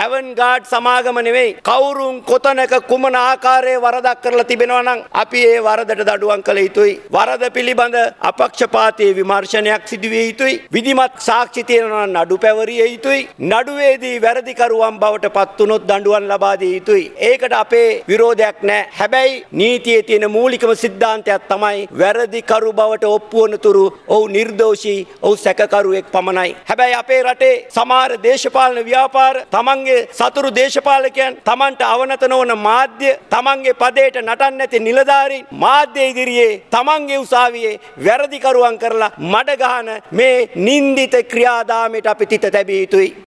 Avant Garde සමාගම නෙවෙයි. කවුරුන් කොතනක කුමන ආකාරයේ වරදක් කරලා තිබෙනවා නම් අපි ඒ වරදට දඩුවම් කළ යුතුයි. වරද පිළිබඳ අපක්ෂපාතී විමර්ශනයක් සිදු විය යුතුයි. විධිමත් සාක්ෂි තියෙනවා නම් නඩු පැවරිය යුතුයි. නඩුවේදී වැරදිකරුවන් බවට පත් වුණොත් දඬුවම් ලබා දිය යුතුයි. ඒකට අපේ විරෝධයක් නැහැ. හැබැයි නීතියේ තියෙන මූලිකම සිද්ධාන්තයක් තමයි වැරදිකරු බවට ඔප්පු වන තුරු ඔහු නිර්දෝෂී, ඔහු සැකකරුවෙක් පමණයි. හැබැයි අපේ රටේ සමහර දේශපාලන ව්‍යාපාර තමන්ගේ සතුරු දේශපාලකයන්, තමන්ට අවනත නොවන මාධ්‍ය, තමන්ගේ පදයට නටන්න නැති නිලධාරීන් මාධ්‍ය ඉදිරියේ තමන්ගේ උසාවියේ වැරදිකරුවන් කරලා මඩ ගහන මේ නින්දිත ක්‍රියාදාමයට අපි තිත තැබිය යුතුයි.